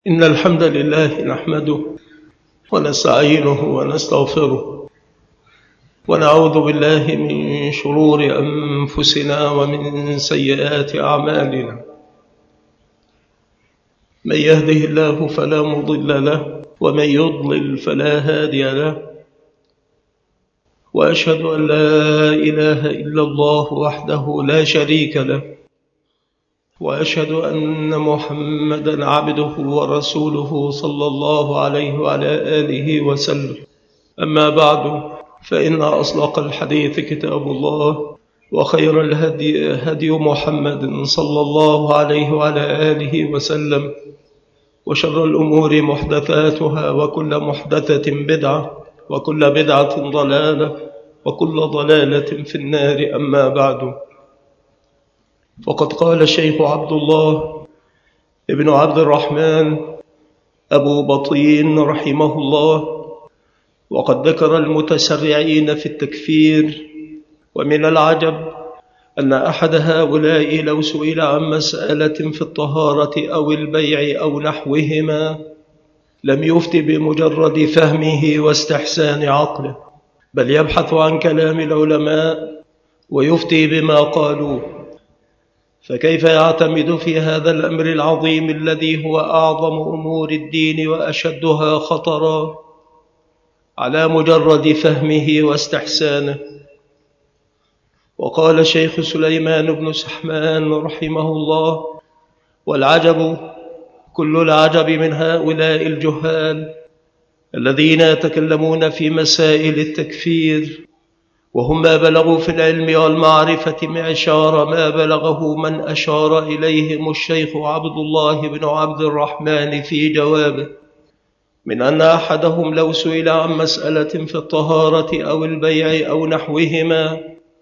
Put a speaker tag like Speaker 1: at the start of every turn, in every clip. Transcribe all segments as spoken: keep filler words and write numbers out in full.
Speaker 1: إن الحمد لله نحمده ونستعينه ونستغفره ونعوذ بالله من شرور أنفسنا ومن سيئات أعمالنا. من يهده الله فلا مضل له ومن يضلل فلا هادي له، وأشهد أن لا إله إلا الله وحده لا شريك له، وأشهد أن محمدًا عبده ورسوله صلى الله عليه وعلى آله وسلم. أما بعد، فإن أصدق الحديث كتاب الله، وخير الهدي هدي محمد صلى الله عليه وعلى آله وسلم، وشر الأمور محدثاتها، وكل محدثة بدعة، وكل بدعة ضلالة، وكل ضلالة في النار. أما بعد، فقد قال الشيخ عبد الله ابن عبد الرحمن أبو بطين رحمه الله: وقد ذكر المتسرعين في التكفير، ومن العجب أن أحد هؤلاء لو سئل عن مسألة في الطهارة أو البيع أو نحوهما لم يفت بمجرد فهمه واستحسان عقله، بل يبحث عن كلام العلماء ويفتي بما قالوه. فكيف يعتمد في هذا الأمر العظيم الذي هو أعظم أمور الدين وأشدها خطرا على مجرد فهمه واستحسانه؟ وقال الشيخ سليمان بن سحمان رحمه الله: والعجب كل العجب من هؤلاء الجهال الذين يتكلمون في مسائل التكفير وهم ما بلغوا في العلم والمعرفة معشار ما بلغه من أشار إليهم الشيخ عبد الله بن عبد الرحمن في جوابه، من أن أحدهم لو سئل عن مسألة في الطهارة أو البيع أو نحوهما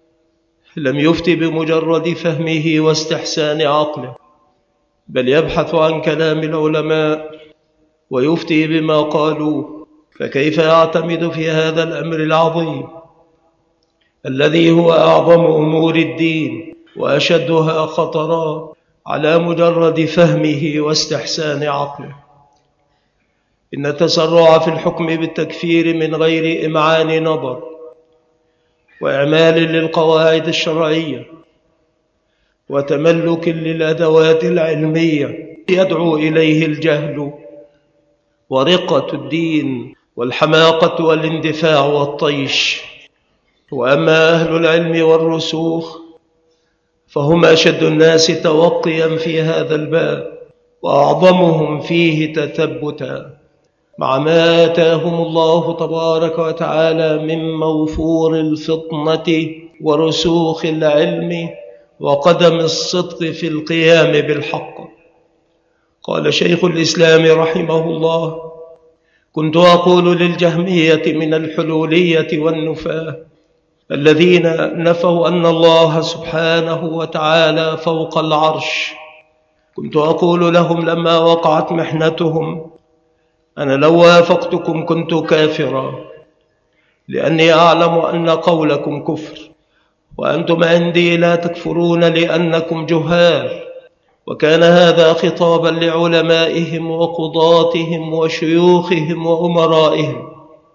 Speaker 1: لم يفت بمجرد فهمه واستحسان عقله، بل يبحث عن كلام العلماء ويفتي بما قالوه. فكيف يعتمد في هذا الأمر العظيم الذي هو أعظم أمور الدين وأشدها خطرا على مجرد فهمه واستحسان عقله؟ إن التسرع في الحكم بالتكفير من غير إمعان نظر وإعمال للقواعد الشرعية وتملك للأدوات العلمية يدعو إليه الجهل ورقة الدين والحماقة والاندفاع والطيش. وأما أهل العلم والرسوخ فهم أشد الناس توقيا في هذا الباب وأعظمهم فيه تثبتا، مع ما آتاهم الله تبارك وتعالى من موفور الفطنة ورسوخ العلم وقدم الصدق في القيام بالحق. قال شيخ الإسلام رحمه الله: كنت أقول للجهمية من الحلولية والنفاة الذين نفوا أن الله سبحانه وتعالى فوق العرش، كنت أقول لهم لما وقعت محنتهم: أنا لو وافقتكم كنت كافرا، لأني أعلم أن قولكم كفر، وأنتم عندي لا تكفرون لأنكم جهال. وكان هذا خطابا لعلمائهم وقضاتهم وشيوخهم وأمرائهم.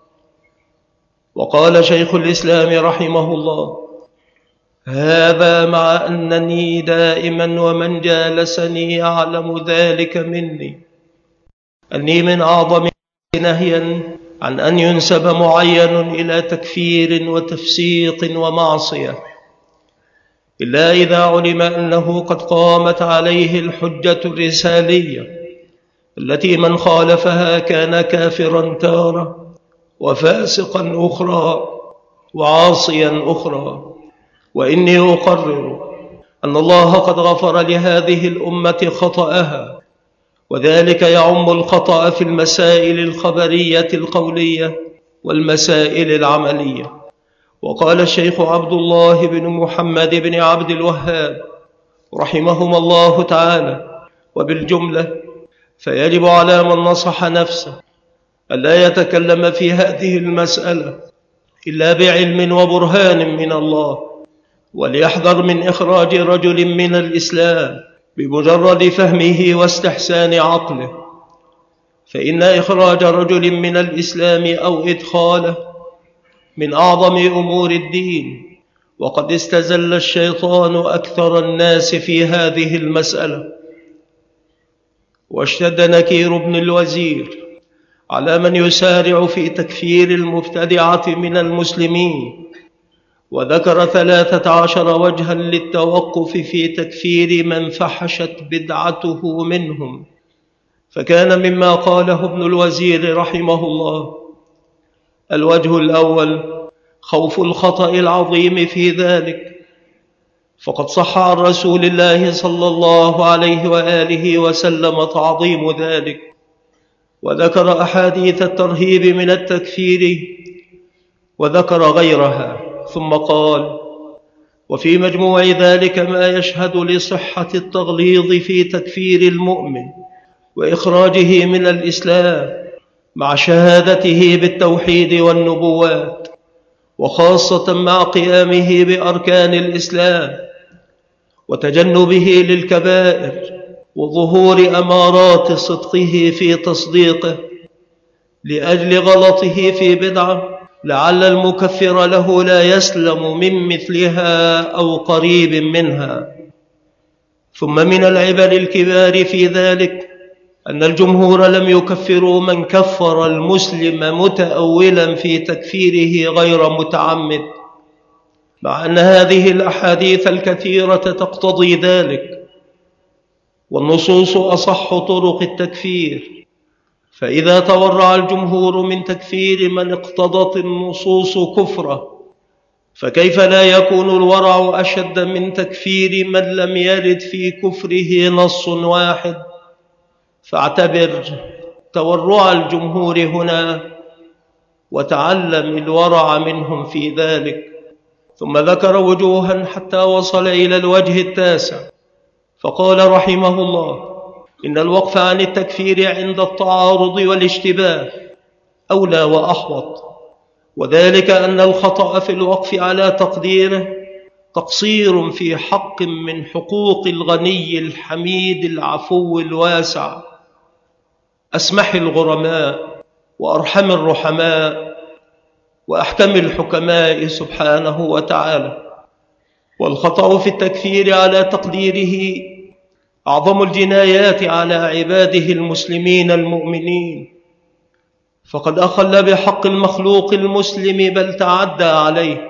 Speaker 1: وقال شيخ الإسلام رحمه الله: هذا مع أنني دائما ومن جالسني يعلم ذلك مني، أني من أعظم نهيا عن أن ينسب معين إلى تكفير وتفسيق ومعصية، إلا إذا علم أنه قد قامت عليه الحجة الرسالية التي من خالفها كان كافرا تارة وفاسقا أخرى وعاصيا أخرى. وإني أقرر أن الله قد غفر لهذه الأمة خطأها، وذلك يعم الخطأ في المسائل الخبرية القولية والمسائل العملية. وقال الشيخ عبد الله بن محمد بن عبد الوهاب رحمهما الله تعالى: وبالجملة فيجب على من نصح نفسه ألا يتكلم في هذه المسألة إلا بعلم وبرهان من الله، وليحذر من إخراج رجل من الإسلام بمجرد فهمه واستحسان عقله، فإن إخراج رجل من الإسلام أو إدخاله من أعظم أمور الدين، وقد استزل الشيطان أكثر الناس في هذه المسألة. واشتد نكير ابن الوزير على من يسارع في تكفير المبتدعة من المسلمين، وذكر ثلاثة عشر وجها للتوقف في تكفير من فحشت بدعته منهم. فكان مما قاله ابن الوزير رحمه الله: الوجه الأول خوف الخطأ العظيم في ذلك، فقد صح عن رسول الله صلى الله عليه وآله وسلم تعظيم ذلك، وذكر أحاديث الترهيب من التكفير وذكر غيرها، ثم قال: وفي مجموع ذلك ما يشهد لصحة التغليظ في تكفير المؤمن وإخراجه من الإسلام مع شهادته بالتوحيد والنبوات، وخاصة مع قيامه بأركان الإسلام وتجنبه للكبائر وظهور أمارات صدقه في تصديقه لأجل غلطه في بدعة لعل المكفر له لا يسلم من مثلها أو قريب منها. ثم من العبر الكبار في ذلك أن الجمهور لم يكفروا من كفر المسلم متأولا في تكفيره غير متعمد، مع أن هذه الأحاديث الكثيرة تقتضي ذلك، والنصوص أصح طرق التكفير. فإذا تورع الجمهور من تكفير من اقتضت النصوص كفره، فكيف لا يكون الورع أشد من تكفير من لم يرد في كفره نص واحد؟ فاعتبر تورع الجمهور هنا وتعلم الورع منهم في ذلك. ثم ذكر وجوها حتى وصل إلى الوجه التاسع، فقال رحمه الله: إن الوقف عن التكفير عند التعارض والاشتباه أولى وأحوط، وذلك أن الخطأ في الوقف على تقديره تقصير في حق من حقوق الغني الحميد العفو الواسع أسمح الغرماء وأرحم الرحماء وأحكم الحكماء سبحانه وتعالى. والخطأ في التكفير على تقديره أعظم الجنايات على عباده المسلمين المؤمنين، فقد أخل بحق المخلوق المسلم بل تعدى عليه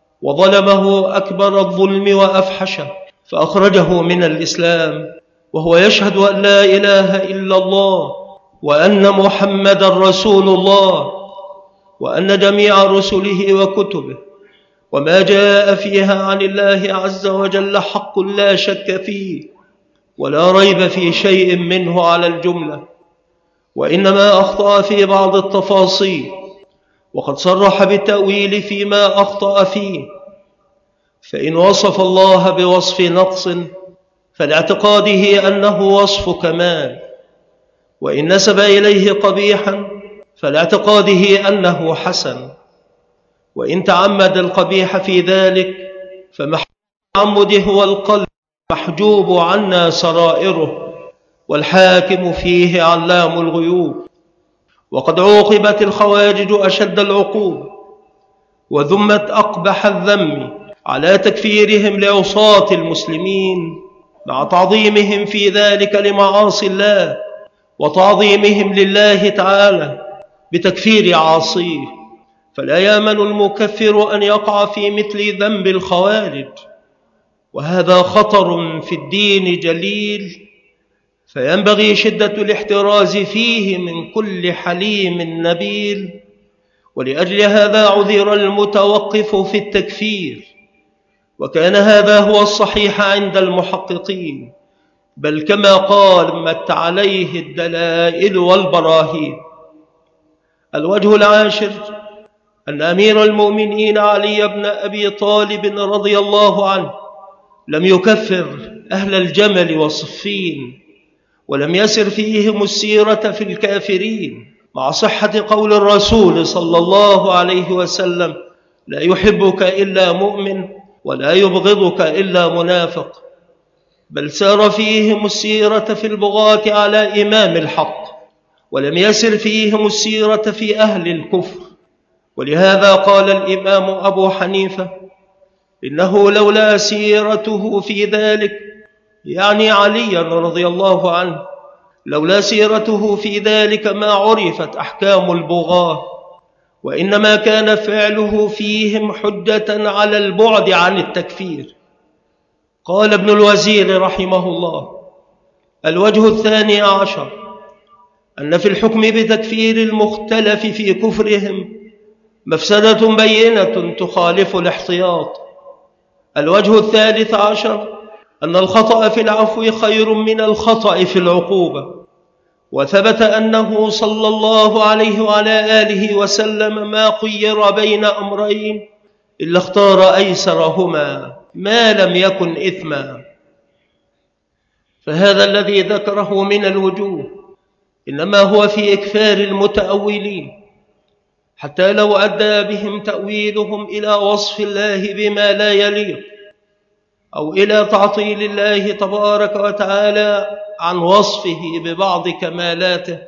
Speaker 1: وظلمه أكبر الظلم وأفحشه، فأخرجه من الإسلام وهو يشهد أن لا إله إلا الله وأن محمدا رسول الله، وأن جميع رسله وكتبه وما جاء فيها عن الله عز وجل حق لا شك فيه ولا ريب في شيء منه على الجملة، وإنما أخطأ في بعض التفاصيل، وقد صرح بالتأويل فيما أخطأ فيه. فإن وصف الله بوصف نقص فلاعتقاده أنه وصف كمال، وإن نسب إليه قبيحا فلاعتقاده أنه حسن، وإن تعمد القبيح في ذلك فمحمده هو القلب محجوب عنا سرائره، والحاكم فيه علام الغيوب. وقد عوقبت الخوارج أشد العقوب وذمت أقبح الذم على تكفيرهم لعصاة المسلمين مع تعظيمهم في ذلك لمعاصي الله وتعظيمهم لله تعالى بتكفير عاصيه. فلا يامن المكفر أن يقع في مثل ذنب الخوارج، وهذا خطر في الدين جليل، فينبغي شدة الاحتراز فيه من كل حليم نبيل. ولأجل هذا عذر المتوقف في التكفير، وكان هذا هو الصحيح عند المحققين، بل كما قال مت عليه الدلائل والبراهين. الوجه العاشر أن أمير المؤمنين علي بن أبي طالب رضي الله عنه لم يكفر أهل الجمل وصفين، ولم يسر فيهم السيرة في الكافرين، مع صحة قول الرسول صلى الله عليه وسلم: لا يحبك إلا مؤمن ولا يبغضك إلا منافق، بل سار فيهم السيرة في البغاة على إمام الحق ولم يسر فيهم السيرة في أهل الكفر. ولهذا قال الإمام أبو حنيفة إنه لولا سيرته في ذلك، يعني عليا رضي الله عنه، لولا سيرته في ذلك ما عرفت أحكام البغاة، وإنما كان فعله فيهم حجة على البعد عن التكفير. قال ابن الوزير رحمه الله: الوجه الثاني عشر أن في الحكم بتكفير المختلف في كفرهم مفسدة بينة تخالف الاحتياط. الوجه الثالث عشر أن الخطأ في العفو خير من الخطأ في العقوبة، وثبت أنه صلى الله عليه وعلى آله وسلم ما خير بين أمرين إلا اختار أيسرهما ما لم يكن إثما. فهذا الذي ذكره من الوجوه إنما هو في إكثار المتأولين، حتى لو أدى بهم تأويلهم إلى وصف الله بما لا يليق، أو إلى تعطيل الله تبارك وتعالى عن وصفه ببعض كمالاته،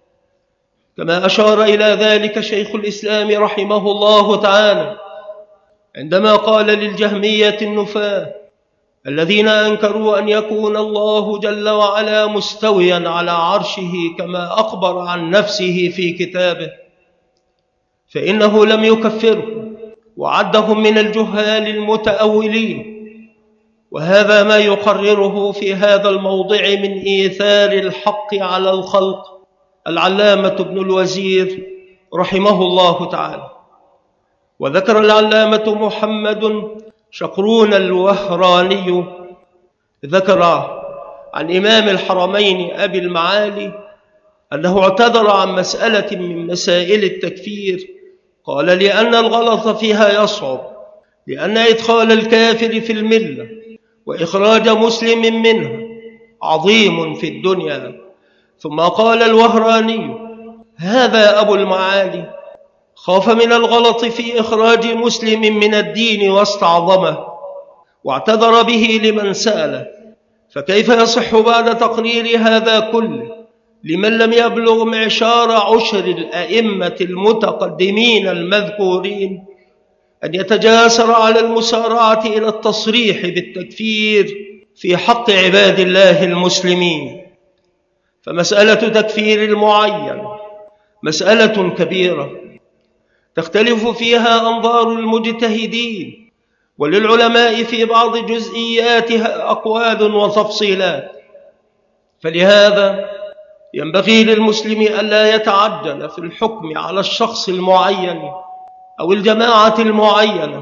Speaker 1: كما أشار إلى ذلك شيخ الإسلام رحمه الله تعالى عندما قال للجهمية النفاة الذين أنكروا أن يكون الله جل وعلا مستويا على عرشه كما أخبر عن نفسه في كتابه، فإنه لم يكفرهم وعدهم من الجهال المتأولين. وهذا ما يقرره في هذا الموضع من إيثار الحق على الخلق العلامة ابن الوزير رحمه الله تعالى. وذكر العلامة محمد شقرون الوهراني ذكر عن إمام الحرمين أبي المعالي أنه اعتذر عن مسألة من مسائل التكفير، قال: لأن الغلط فيها يصعب، لأن إدخال الكافر في الملة وإخراج مسلم منها عظيم في الدنيا. ثم قال الوهراني: هذا أبو المعالي خاف من الغلط في إخراج مسلم من الدين واستعظمه، واعتذر به لمن سأله، فكيف يصح بعد تقرير هذا كله لمن لم يبلغ معشار عشر الأئمة المتقدمين المذكورين أن يتجاسر على المسارعة إلى التصريح بالتكفير في حق عباد الله المسلمين؟ فمسألة تكفير المعين مسألة كبيرة تختلف فيها أنظار المجتهدين، وللعلماء في بعض جزئياتها أقوال وتفصيلات. فلهذا ينبغي للمسلم ألا يتعجل في الحكم على الشخص المعين أو الجماعة المعينة،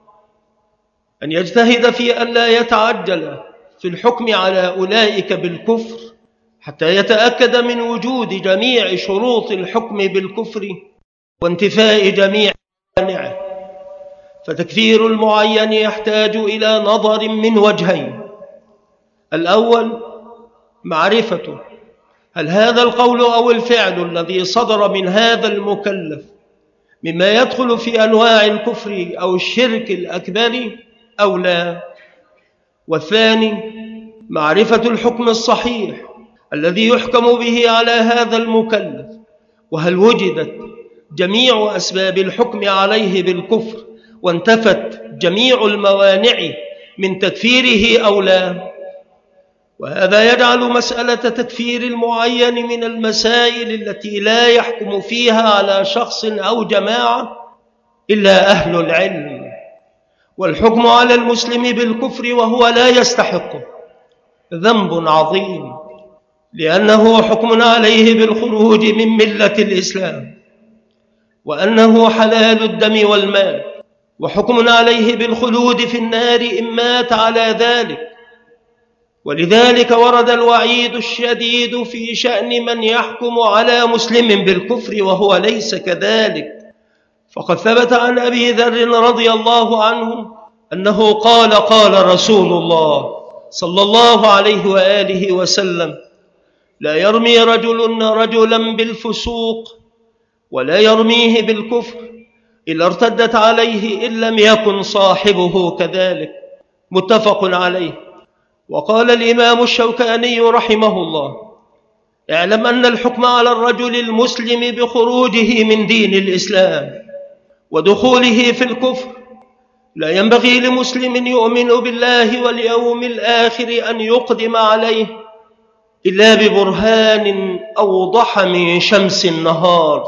Speaker 1: أن يجتهد في ألا يتعجل في الحكم على أولئك بالكفر حتى يتأكد من وجود جميع شروط الحكم بالكفر وانتفاء جميع موانعه. فتكفير المعين يحتاج إلى نظر من وجهين: الأول معرفته، هل هذا القول أو الفعل الذي صدر من هذا المكلف مما يدخل في أنواع الكفر أو الشرك الأكبر أو لا؟ والثاني معرفة الحكم الصحيح الذي يحكم به على هذا المكلف، وهل وجدت جميع أسباب الحكم عليه بالكفر وانتفت جميع الموانع من تكفيره أو لا. وهذا يجعل مسألة تكفير المعين من المسائل التي لا يحكم فيها على شخص أو جماعة إلا أهل العلم، والحكم على المسلم بالكفر وهو لا يستحقه ذنب عظيم، لأنه حكم عليه بالخروج من ملة الإسلام، وأنه حلال الدم والمال، وحكم عليه بالخلود في النار إن مات على ذلك. ولذلك ورد الوعيد الشديد في شأن من يحكم على مسلم بالكفر وهو ليس كذلك. فقد ثبت عن أبي ذر رضي الله عنه أنه قال: قال رسول الله صلى الله عليه وآله وسلم: لا يرمي رجل رجلا بالفسوق ولا يرميه بالكفر إلا ارتدت عليه إن لم يكن صاحبه كذلك. متفق عليه. وقال الإمام الشوكاني رحمه الله: اعلم أن الحكم على الرجل المسلم بخروجه من دين الإسلام ودخوله في الكفر لا ينبغي لمسلم يؤمن بالله واليوم الآخر أن يقدم عليه إلا ببرهان أوضح من شمس النهار،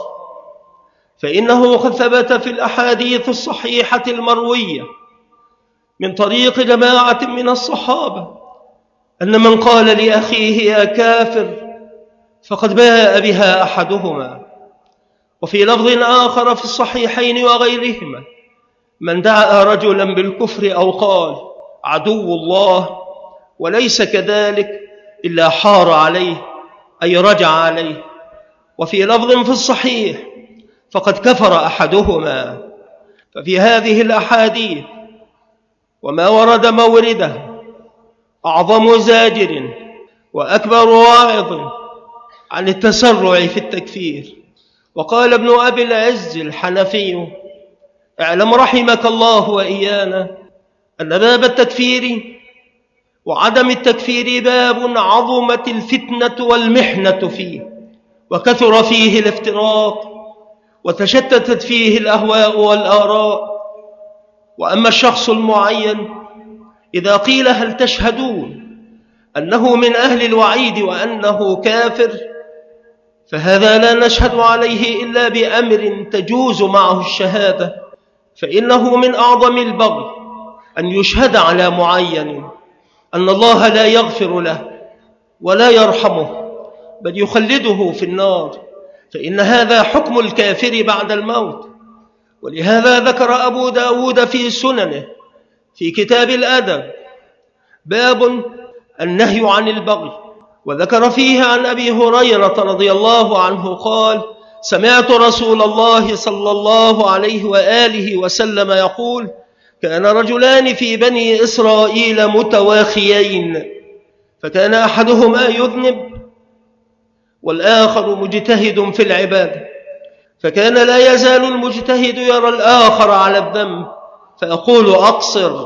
Speaker 1: فإنه قد ثبت في الأحاديث الصحيحة المروية من طريق جماعة من الصحابة أن من قال لأخيه يا كافر فقد باء بها أحدهما. وفي لفظ آخر في الصحيحين وغيرهما من دعا رجلا بالكفر أو قال عدو الله وليس كذلك إلا حار عليه أي رجع عليه. وفي لفظ في الصحيح فقد كفر أحدهما. ففي هذه الأحاديث وما ورد مورده أعظم زاجر وأكبر واعظ عن التسرع في التكفير. وقال ابن أبي العز الحنفي اعلم رحمك الله وإيانا أن باب التكفير وعدم التكفير باب عظمت الفتنة والمحنة فيه وكثر فيه الافتراق وتشتتت فيه الأهواء والآراء. وأما الشخص المعين إذا قيل هل تشهدون أنه من أهل الوعيد وأنه كافر فهذا لا نشهد عليه إلا بأمر تجوز معه الشهادة، فإنه من أعظم البغي أن يشهد على معين أن الله لا يغفر له ولا يرحمه بل يخلده في النار، فإن هذا حكم الكافر بعد الموت. ولهذا ذكر أبو داود في سننه في كتاب الأدب باب النهي عن البغي، وذكر فيه عن أبي هريرة رضي الله عنه قال سمعت رسول الله صلى الله عليه وآله وسلم يقول كان رجلان في بني إسرائيل متواخيين فكان أحدهما يذنب والآخر مجتهد في العبادة، فكان لا يزال المجتهد يرى الآخر على الذنب فيقول أقصر،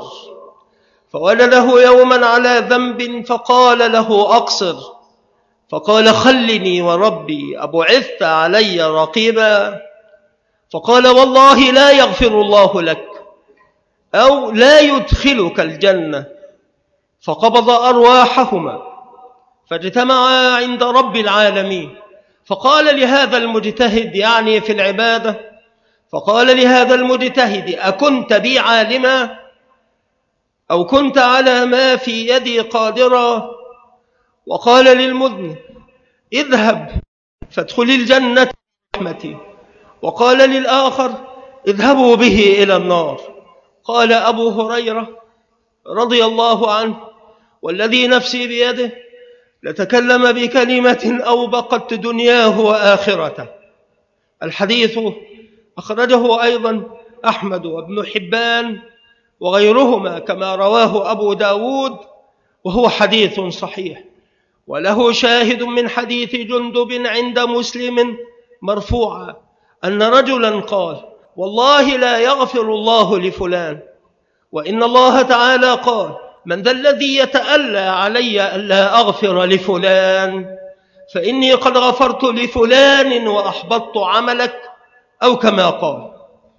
Speaker 1: فولده يوما على ذنب فقال له أقصر، فقال خلني وربي أبعثت علي رقيبا، فقال والله لا يغفر الله لك أو لا يدخلك الجنة، فقبض أرواحهما فاجتمعا عند رب العالمين فقال لهذا المجتهد يعني في العبادة فقال لهذا المجتهد أكنت بي عالما أو كنت على ما في يدي قادرا؟ وقال للمذنب اذهب فادخل الجنة برحمتي، وقال للآخر اذهبوا به إلى النار. قال أبو هريرة رضي الله عنه والذي نفسي بيده لتكلم بكلمة أوبقت دنياه وآخرته. الحديث أخرجه أيضا أحمد وابن حبان وغيرهما كما رواه أبو داود وهو حديث صحيح، وله شاهد من حديث جندب عند مسلم مرفوعا أن رجلا قال والله لا يغفر الله لفلان، وإن الله تعالى قال من ذا الذي يتألى علي ألا أغفر لفلان فإني قد غفرت لفلان وأحبطت عملك أو كما قال.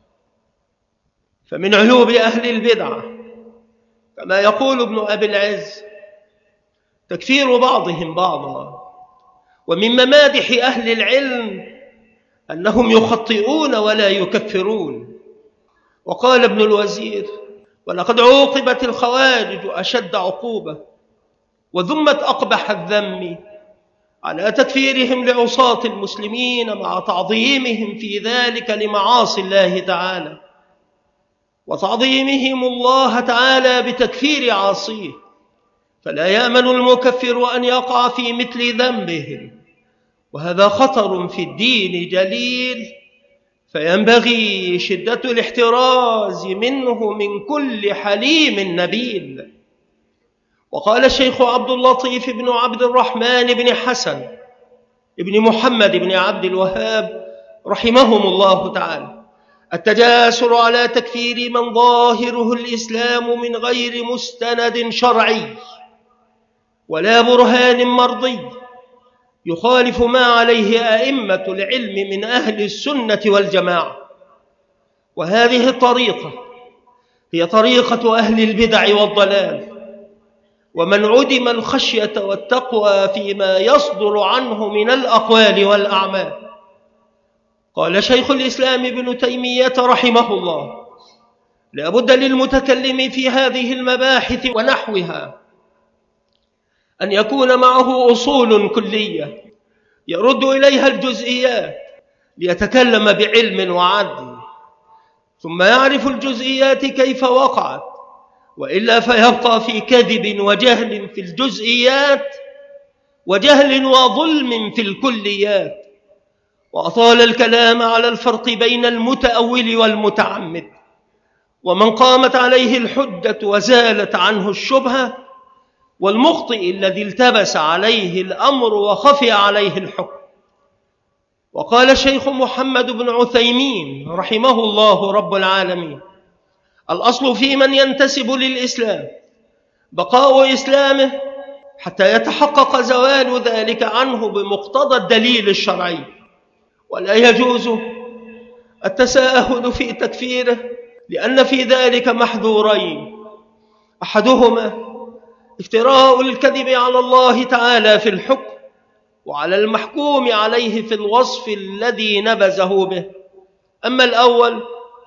Speaker 1: فمن عيوب أهل البدعة كما يقول ابن أبي العز تكفير بعضهم بعضا، ومن ممادح أهل العلم أنهم يخطئون ولا يكفرون. وقال ابن الوزير ولقد عوقبت الخوارج أشد عقوبة وذمت أقبح الذم على تكفيرهم لعصاة المسلمين مع تعظيمهم في ذلك لمعاصي الله تعالى وتعظيمهم الله تعالى بتكفير عاصيه، فلا يأمن المكفر أن يقع في مثل ذنبهم، وهذا خطر في الدين جليل، فينبغي شدة الاحتراز منه من كل حليم نبيل. وقال الشيخ عبد اللطيف بن عبد الرحمن بن حسن بن محمد بن عبد الوهاب رحمهم الله تعالى التجاسر على تكفير من ظاهره الإسلام من غير مستند شرعي ولا برهان مرضي يخالف ما عليه أئمة العلم من أهل السنة والجماعة. وهذه الطريقة هي طريقة أهل البدع والضلال، ومن عدم الخشية والتقوى فيما يصدر عنه من الأقوال والأعمال. قال شيخ الإسلام ابن تيمية رحمه الله: لا بد للمتكلم في هذه المباحث ونحوها أن يكون معه أصول كلية يرد إليها الجزئيات ليتكلم بعلم وعدل، ثم يعرف الجزئيات كيف وقعت، وإلا فيبقى في كذب وجهل في الجزئيات وجهل وظلم في الكليات، وأطال الكلام على الفرق بين المتأول والمتعمد، ومن قامت عليه الحجة وزالت عنه الشبهة، والمخطئ الذي التبس عليه الأمر وخفي عليه الحكم. وقال الشيخ محمد بن عثيمين رحمه الله رب العالمين: الأصل في من ينتسب للإسلام بقاء إسلامه حتى يتحقق زوال ذلك عنه بمقتضى الدليل الشرعي، ولا يجوز التساهل في تكفيره، لأن في ذلك محذورين: أحدهما افتراء الكذب على الله تعالى في الحكم وعلى المحكوم عليه في الوصف الذي نبذه به. أما الأول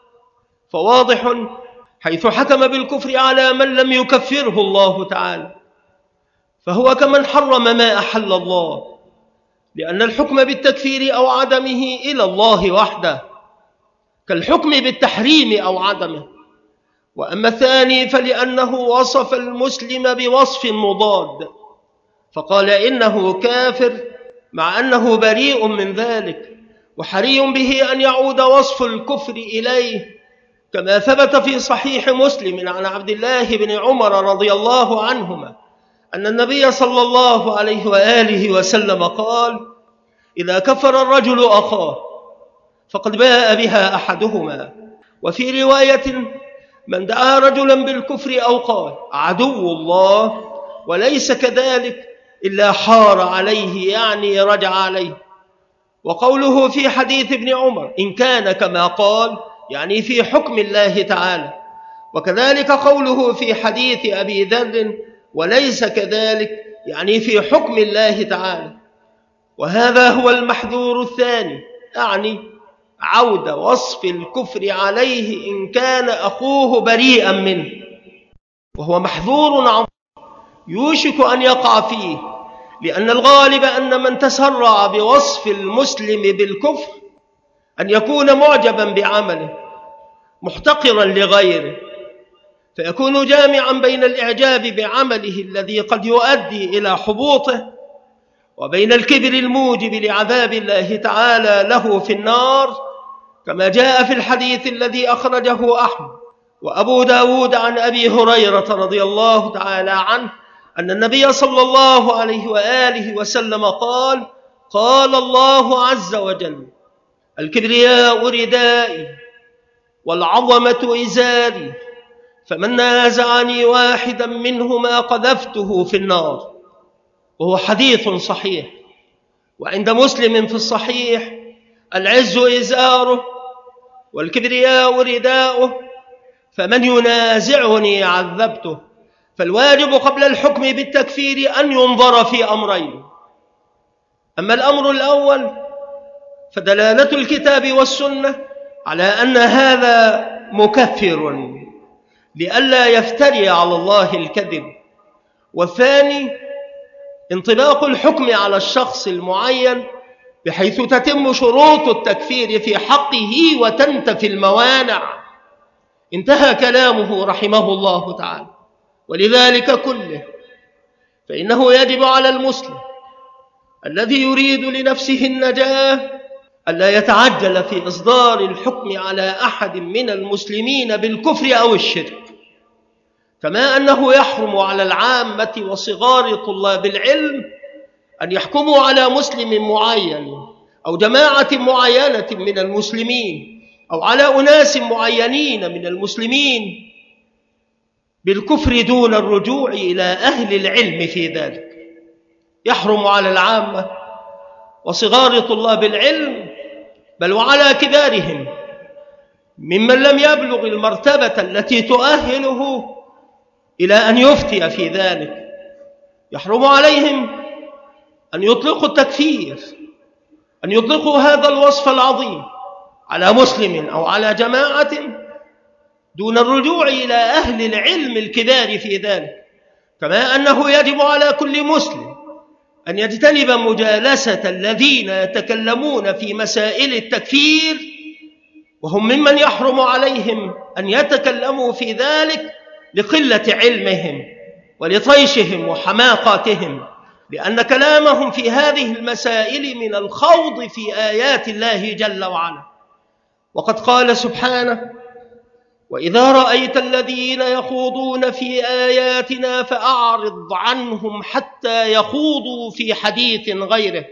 Speaker 1: فواضح، حيث حكم بالكفر على من لم يكفره الله تعالى، فهو كمن حرم ما أحل الله، لأن الحكم بالتكفير أو عدمه إلى الله وحده، كالحكم بالتحريم أو عدمه. وأما الثاني فلأنه وصف المسلم بوصف مضاد، فقال إنه كافر مع أنه بريء من ذلك، وحري به أن يعود وصف الكفر إليه، كما ثبت في صحيح مسلم عن عبد الله بن عمر رضي الله عنهما أن النبي صلى الله عليه وآله وسلم قال: إذا كفر الرجل أخاه فقد باء بها أحدهما. وفي رواية: من دعا رجلا بالكفر أو قال عدو الله وليس كذلك إلا حار عليه، يعني رجع عليه. وقوله في حديث ابن عمر: إن كان كما قال، يعني في حكم الله تعالى. وكذلك قوله في حديث أبي ذر: وليس كذلك، يعني في حكم الله تعالى. وهذا هو المحذور الثاني، يعني عود وصف الكفر عليه إن كان أخوه بريئا منه، وهو محذور عظيم يوشك أن يقع فيه، لأن الغالب أن من تسرع بوصف المسلم بالكفر أن يكون معجبا بعمله محتقرا لغيره، فيكون جامعا بين الإعجاب بعمله الذي قد يؤدي إلى حبوطه وبين الكبر الموجب لعذاب الله تعالى له في النار، كما جاء في الحديث الذي أخرجه أحمد وأبو داود عن أبي هريرة رضي الله تعالى عنه أن النبي صلى الله عليه وآله وسلم قال: قال الله عز وجل: الكبرياء ردائي والعظمة إزاري، فمن نازعني واحدا منهما قذفته في النار. وهو حديث صحيح. وعند مسلم في الصحيح: العز إزاره والكبرياء رداؤه، فمن ينازعني عذبته. فالواجب قبل الحكم بالتكفير أن ينظر في أمرين: أما الأمر الأول فدلالة الكتاب والسنة على أن هذا مكفر لئلا يفتري على الله الكذب، والثاني انطلاق الحكم على الشخص المعين بحيث تتم شروط التكفير في حقه وتنتفي الموانع. انتهى كلامه رحمه الله تعالى. ولذلك كله فإنه يجب على المسلم الذي يريد لنفسه النجاة ألا يتعجل في إصدار الحكم على أحد من المسلمين بالكفر أو الشرك، كما أنه يحرم على العامة وصغار طلاب العلم أن يحكموا على مسلم معين أو جماعة معينة من المسلمين أو على أناس معينين من المسلمين بالكفر دون الرجوع إلى أهل العلم في ذلك. يحرم على العامة وصغار طلاب العلم، بل وعلى كبارهم ممن لم يبلغ المرتبة التي تؤهله إلى أن يفتي في ذلك. يحرم عليهم أن يطلقوا التكفير، أن يطلقوا هذا الوصف العظيم على مسلم أو على جماعة دون الرجوع إلى أهل العلم الكبار في ذلك. كما أنه يجب على كل مسلم أن يجتنب مجالسة الذين يتكلمون في مسائل التكفير وهم ممن يحرم عليهم أن يتكلموا في ذلك لقلة علمهم ولطيشهم وحماقاتهم، لأن كلامهم في هذه المسائل من الخوض في آيات الله جل وعلا. وقد قال سبحانه: وإذا رأيت الذين يخوضون في آياتنا فأعرض عنهم حتى يخوضوا في حديث غيره،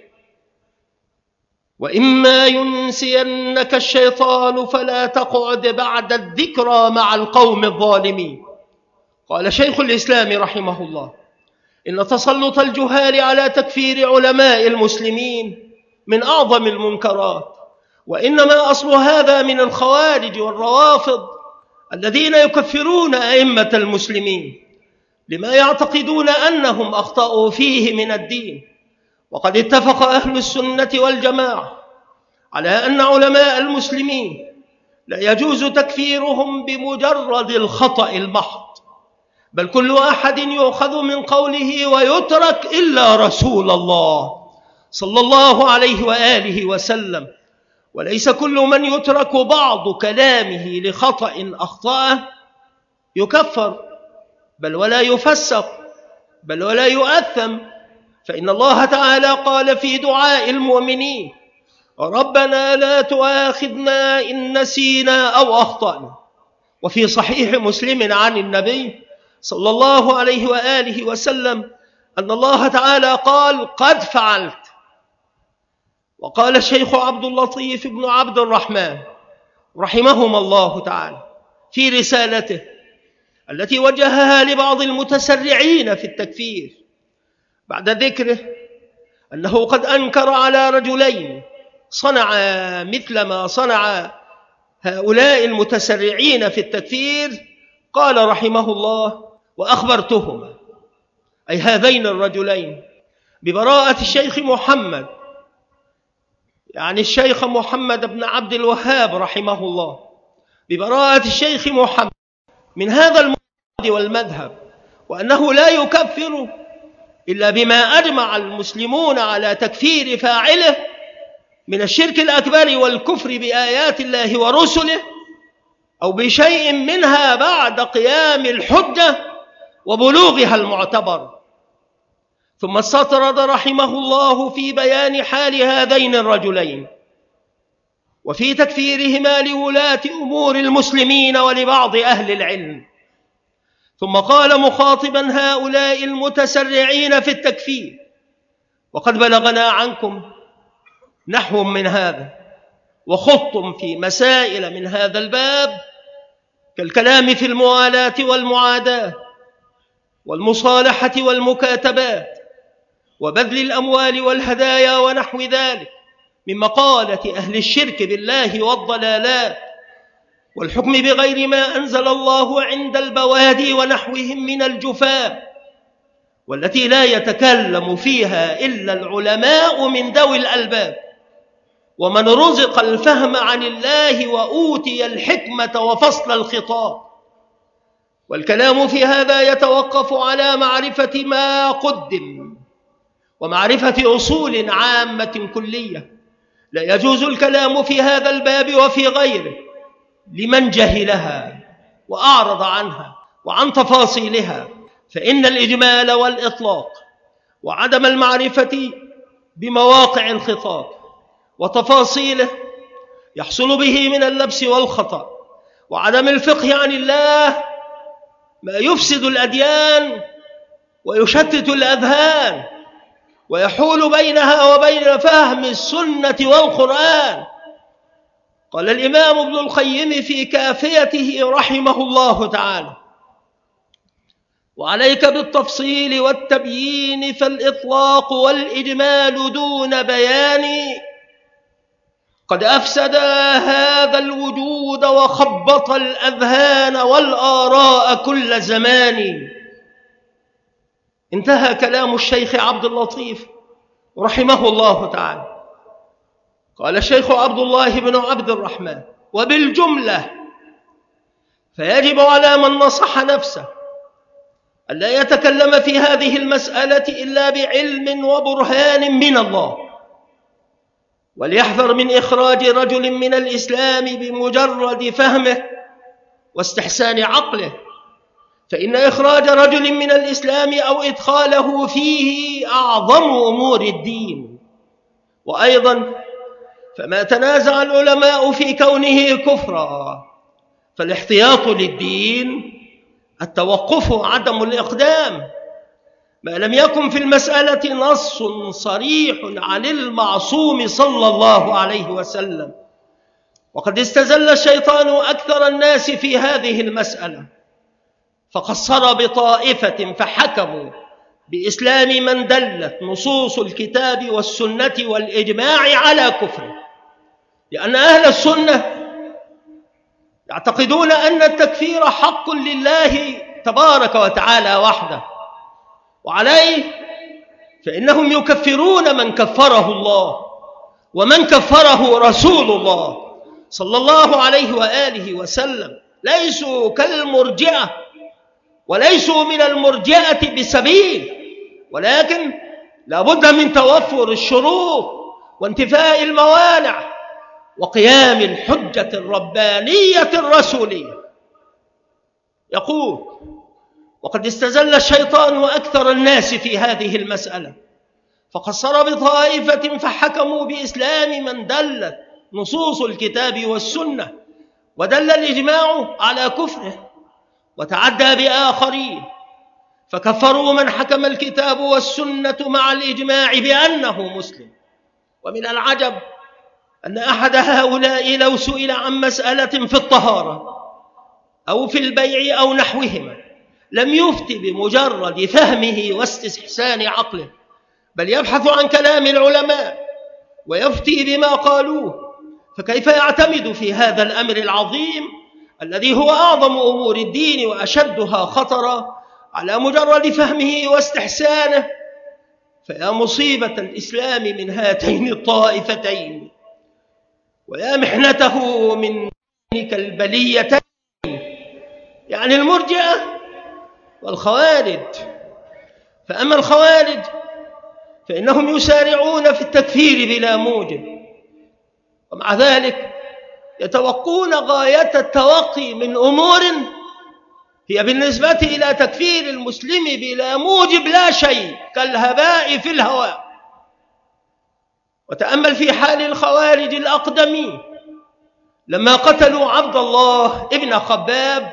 Speaker 1: وإما ينسينك الشيطان فلا تقعد بعد الذكرى مع القوم الظالمين. قال شيخ الإسلام رحمه الله: إن تسلط الجهال على تكفير علماء المسلمين من أعظم المنكرات، وإنما أصل هذا من الخوارج والروافض الذين يكفرون أئمة المسلمين لما يعتقدون أنهم أخطأوا فيه من الدين. وقد اتفق أهل السنة والجماعة على أن علماء المسلمين لا يجوز تكفيرهم بمجرد الخطأ المحض، بل كل أحد يؤخذ من قوله ويترك إلا رسول الله صلى الله عليه وآله وسلم، وليس كل من يترك بعض كلامه لخطأ أخطأه يكفر، بل ولا يفسق، بل ولا يؤثم. فإن الله تعالى قال في دعاء المؤمنين: ربنا لا تؤاخذنا إن نسينا أو أخطأنا. وفي صحيح مسلم عن النبي صلى الله عليه وآله وسلم أن الله تعالى قال: قد فعلت. وقال الشيخ عبد اللطيف بن عبد الرحمن رحمهما الله تعالى في رسالته التي وجهها لبعض المتسرعين في التكفير بعد ذكره أنه قد أنكر على رجلين صنعا مثل ما صنع هؤلاء المتسرعين في التكفير، قال رحمه الله: وأخبرتهما، أي هذين الرجلين، ببراءة الشيخ محمد، يعني الشيخ محمد بن عبد الوهاب رحمه الله، ببراءة الشيخ محمد من هذا المعتقد والمذهب، وأنه لا يكفر إلا بما أجمع المسلمون على تكفير فاعله من الشرك الأكبر والكفر بآيات الله ورسله، أو بشيء منها بعد قيام الحجة وبلوغها المعتبر. ثم استطرد رحمه الله في بيان حال هذين الرجلين وفي تكفيرهما لولاة أمور المسلمين ولبعض أهل العلم، ثم قال مخاطبا هؤلاء المتسرعين في التكفير: وقد بلغنا عنكم نحو من هذا، وخضتم في مسائل من هذا الباب كالكلام في الموالاة والمعاداة والمصالحة والمكاتبات وبذل الأموال والهدايا ونحو ذلك من مقالة أهل الشرك بالله والضلالات، والحكم بغير ما أنزل الله عند البوادي ونحوهم من الجفاء، والتي لا يتكلم فيها إلا العلماء من ذوي الألباب، ومن رزق الفهم عن الله وأوتي الحكمة وفصل الخطاب. والكلام في هذا يتوقف على معرفة ما قدم ومعرفة أصول عامة كلية، لا يجوز الكلام في هذا الباب وفي غيره لمن جهلها وأعرض عنها وعن تفاصيلها، فإن الإجمال والإطلاق وعدم المعرفة بمواقع الخطاب وتفاصيله يحصل به من اللبس والخطأ وعدم الفقه عن الله ما يفسد الأديان ويشتت الأذهان ويحول بينها وبين فهم السنة والقرآن. قال الإمام ابن القيم في كافيته رحمه الله تعالى: وعليك بالتفصيل والتبيين، فالإطلاق والإجمال دون بيان قد أفسد هذا الوجود وخبط الأذهان والآراء كل زمان. انتهى كلام الشيخ عبد اللطيف رحمه الله تعالى. قال الشيخ عبد الله بن عبد الرحمن: وبالجملة فيجب على من نصح نفسه ألا يتكلم في هذه المسألة إلا بعلم وبرهان من الله، وليحذر من إخراج رجل من الإسلام بمجرد فهمه واستحسان عقله، فإن إخراج رجل من الإسلام أو إدخاله فيه أعظم أمور الدين. وأيضا فما تنازع العلماء في كونه كفرا فالاحتياط للدين التوقف وعدم الإقدام، ما لم يكن في المسألة نص صريح عن المعصوم صلى الله عليه وسلم. وقد استزل الشيطان أكثر الناس في هذه المسألة، فقصر بطائفة فحكموا بإسلام من دلت نصوص الكتاب والسنة والإجماع على كفره، لأن أهل السنة يعتقدون أن التكفير حق لله تبارك وتعالى وحده، وعليه فإنهم يكفرون من كفره الله ومن كفره رسول الله صلى الله عليه وآله وسلم. ليسوا كالمرجئة وليسوا من المرجئة بسبيل، ولكن لا بد من توفر الشروط وانتفاء الموانع وقيام الحجة الربانية الرسولية. يقول: وقد استزل الشيطان أكثر الناس في هذه المسألة، فقصر بطائفة فحكموا بإسلام من دلت نصوص الكتاب والسنة ودل الإجماع على كفره، وتعدى بآخرين فكفروا من حكم الكتاب والسنة مع الإجماع بأنه مسلم. ومن العجب أن أحد هؤلاء لو سئل عن مسألة في الطهارة أو في البيع أو نحوهما لم يفت بمجرد فهمه واستحسان عقله، بل يبحث عن كلام العلماء ويفتي بما قالوه. فكيف يعتمد في هذا الأمر العظيم الذي هو أعظم أمور الدين وأشدها خطرا على مجرد فهمه واستحسانه؟ فيا مصيبة الإسلام من هاتين الطائفتين، ويا محنته من كالبليتين، يعني المرجئة والخوارج. فأما الخوارج فإنهم يسارعون في التكفير بلا موجب، ومع ذلك يتوقون غاية التوقي من أمور هي بالنسبة إلى تكفير المسلم بلا موجب لا شيء، كالهباء في الهواء. وتأمل في حال الخوارج الأقدمين لما قتلوا عبد الله ابن خباب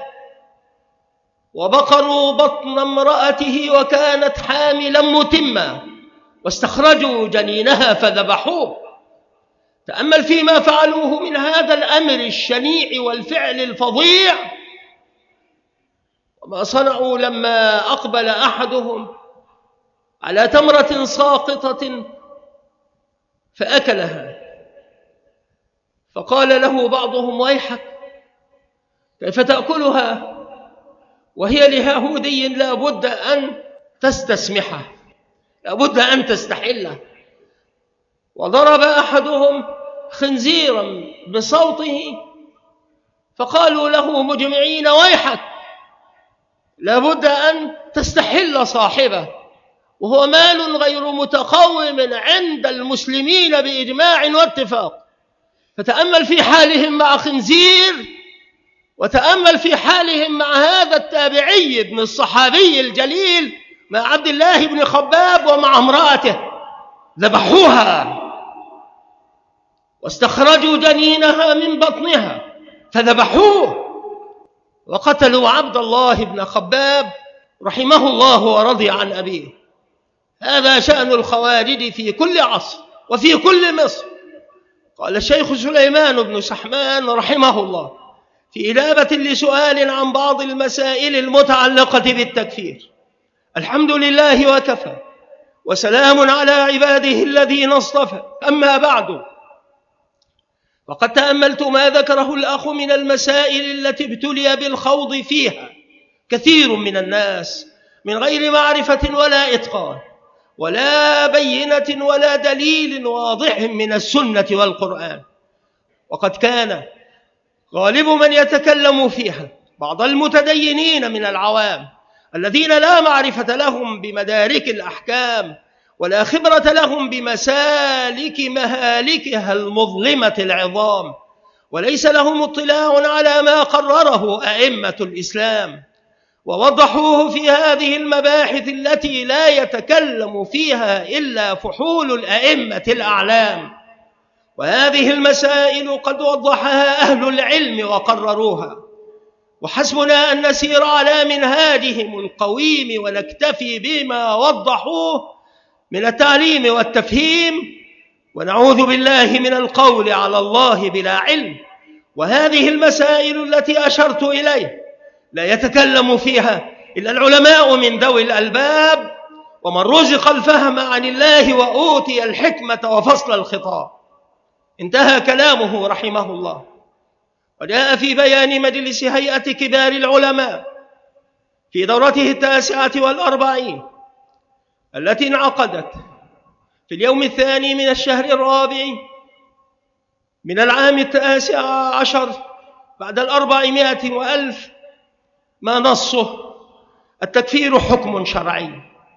Speaker 1: وبقروا بطن امرأته وكانت حاملا متمة واستخرجوا جنينها فذبحوه. تأمل فيما فعلوه من هذا الأمر الشنيع والفعل الفظيع، وما صنعوا لما أقبل أحدهم على تمرة ساقطة فأكلها، فقال له بعضهم: ويحك، كيف تأكلها وهي ليهودي لا بد أن تستسمحه، لا بد أن تستحله. وضرب أحدهم خنزيرا بصوته فقالوا له مجمعين: ويحك، لا بد أن تستحل صاحبه، وهو مال غير متقوم عند المسلمين بإجماع واتفاق. فتأمل في حالهم مع خنزير، وتأمل في حالهم مع هذا التابعي ابن الصحابي الجليل مع عبد الله بن خباب ومع امرأته، ذبحوها واستخرجوا جنينها من بطنها فذبحوه، وقتلوا عبد الله بن خباب رحمه الله ورضي عن أبيه. هذا شأن الخوارج في كل عصر وفي كل مصر. قال الشيخ سليمان بن سحمان رحمه الله في إجابة لسؤال عن بعض المسائل المتعلقة بالتكفير: الحمد لله وكفى، وسلام على عباده الذين اصطفى. أما بعد، وقد تأملت ما ذكره الأخ من المسائل التي ابتلي بالخوض فيها كثير من الناس من غير معرفة ولا إتقان ولا بينة ولا دليل واضح من السنة والقرآن. وقد كان غالب من يتكلم فيها بعض المتدينين من العوام الذين لا معرفة لهم بمدارك الأحكام ولا خبرة لهم بمسالك مهالكها المظلمة العظام، وليس لهم اطلاع على ما قرره أئمة الإسلام ووضحوه في هذه المباحث التي لا يتكلم فيها إلا فحول الأئمة الأعلام. وهذه المسائل قد وضحها أهل العلم وقرروها، وحسبنا أن نسير على منهاجهم القويم ونكتفي بما وضحوه من التعليم والتفهيم، ونعوذ بالله من القول على الله بلا علم. وهذه المسائل التي أشرت إليه لا يتكلم فيها إلا العلماء من ذوي الألباب، ومن رزق الفهم عن الله وأوتي الحكمة وفصل الخطاب. انتهى كلامه رحمه الله. وجاء في بيان مجلس هيئة كبار العلماء في دورته التاسعة والأربعين التي انعقدت في اليوم الثاني من الشهر الرابع من العام التاسع عشر بعد الأربعمائة وألف، ما نصه: التكفير حكم شرعي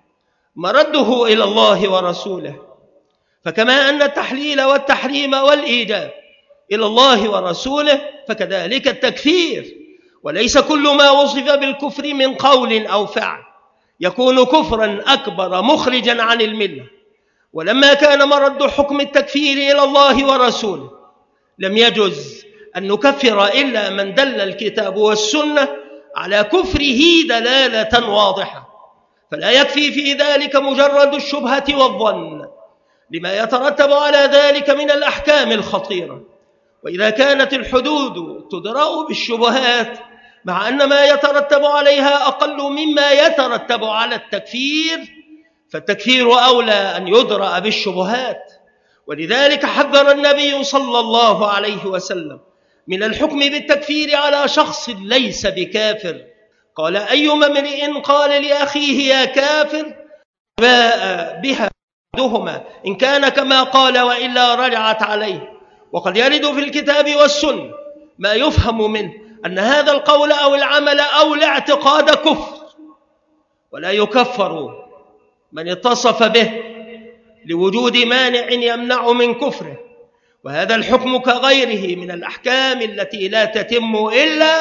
Speaker 1: مرده إلى الله ورسوله، فكما أن التحليل والتحريم والإيجاب إلى الله ورسوله فكذلك التكفير. وليس كل ما وصف بالكفر من قول أو فعل يكون كفرا أكبر مخرجا عن الملة. ولما كان مرد حكم التكفير إلى الله ورسوله لم يجز أن نكفر إلا من دل الكتاب والسنة على كفره دلالة واضحة، فلا يكفي في ذلك مجرد الشبهة والظن لما يترتب على ذلك من الأحكام الخطيرة. وإذا كانت الحدود تدرأ بالشبهات مع أن ما يترتب عليها أقل مما يترتب على التكفير، فالتكفير أولى أن يدرأ بالشبهات. ولذلك حذر النبي صلى الله عليه وسلم من الحكم بالتكفير على شخص ليس بكافر. قال: أيما امرئ قال لأخيه يا كافر باء بها أحدهما إن كان كما قال وإلا رجعت عليه. وقد يرد في الكتاب والسنة ما يفهم منه أن هذا القول أو العمل أو الاعتقاد كفر، ولا يكفر من اتصف به لوجود مانع يمنع من كفره. وهذا الحكم كغيره من الأحكام التي لا تتم إلا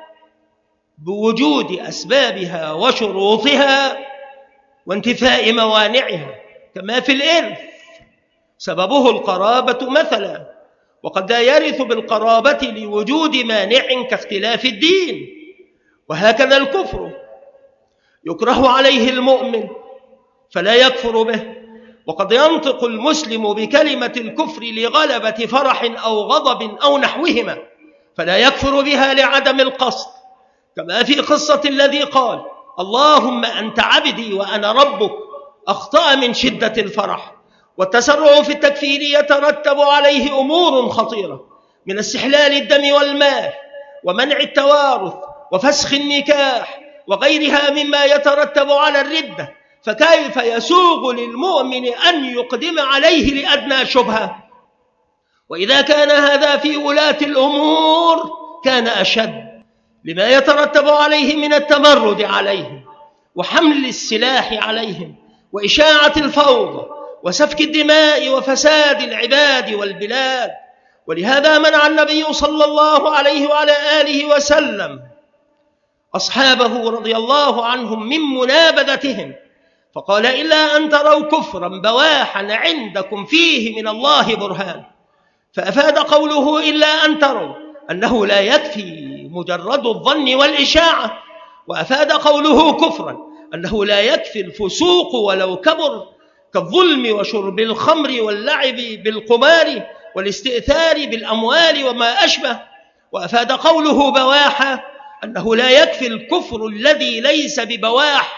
Speaker 1: بوجود أسبابها وشروطها وانتفاء موانعها، كما في الإرث سببه القرابة مثلا، وقد لا يرث بالقرابة لوجود مانع كاختلاف الدين. وهكذا الكفر يكره عليه المؤمن فلا يكفر به، وقد ينطق المسلم بكلمة الكفر لغلبة فرح أو غضب أو نحوهما فلا يكفر بها لعدم القصد، كما في قصة الذي قال: اللهم أنت عبدي وأنا ربك، أخطأ من شدة الفرح. والتسرع في التكفير يترتب عليه أمور خطيرة من استحلال الدم والمال ومنع التوارث وفسخ النكاح وغيرها مما يترتب على الردة، فكيف يسوغ للمؤمن أن يقدم عليه لأدنى شبهة؟ وإذا كان هذا في ولاة الأمور كان أشد لما يترتب عليه من التمرد عليهم وحمل السلاح عليهم وإشاعة الفوضى وسفك الدماء وفساد العباد والبلاد. ولهذا منع النبي صلى الله عليه وعلى آله وسلم أصحابه رضي الله عنهم من منابذتهم، فقال: إلا أن تروا كفرا بواحا عندكم فيه من الله برهان. فأفاد قوله إلا أن تروا أنه لا يكفي مجرد الظن والإشاعة، وأفاد قوله كفرا أنه لا يكفي الفسوق ولو كبر كالظلم وشرب الخمر واللعب بالقمار والاستئثار بالأموال وما أشبه. وأفاد قوله بواحا أنه لا يكفي الكفر الذي ليس ببواح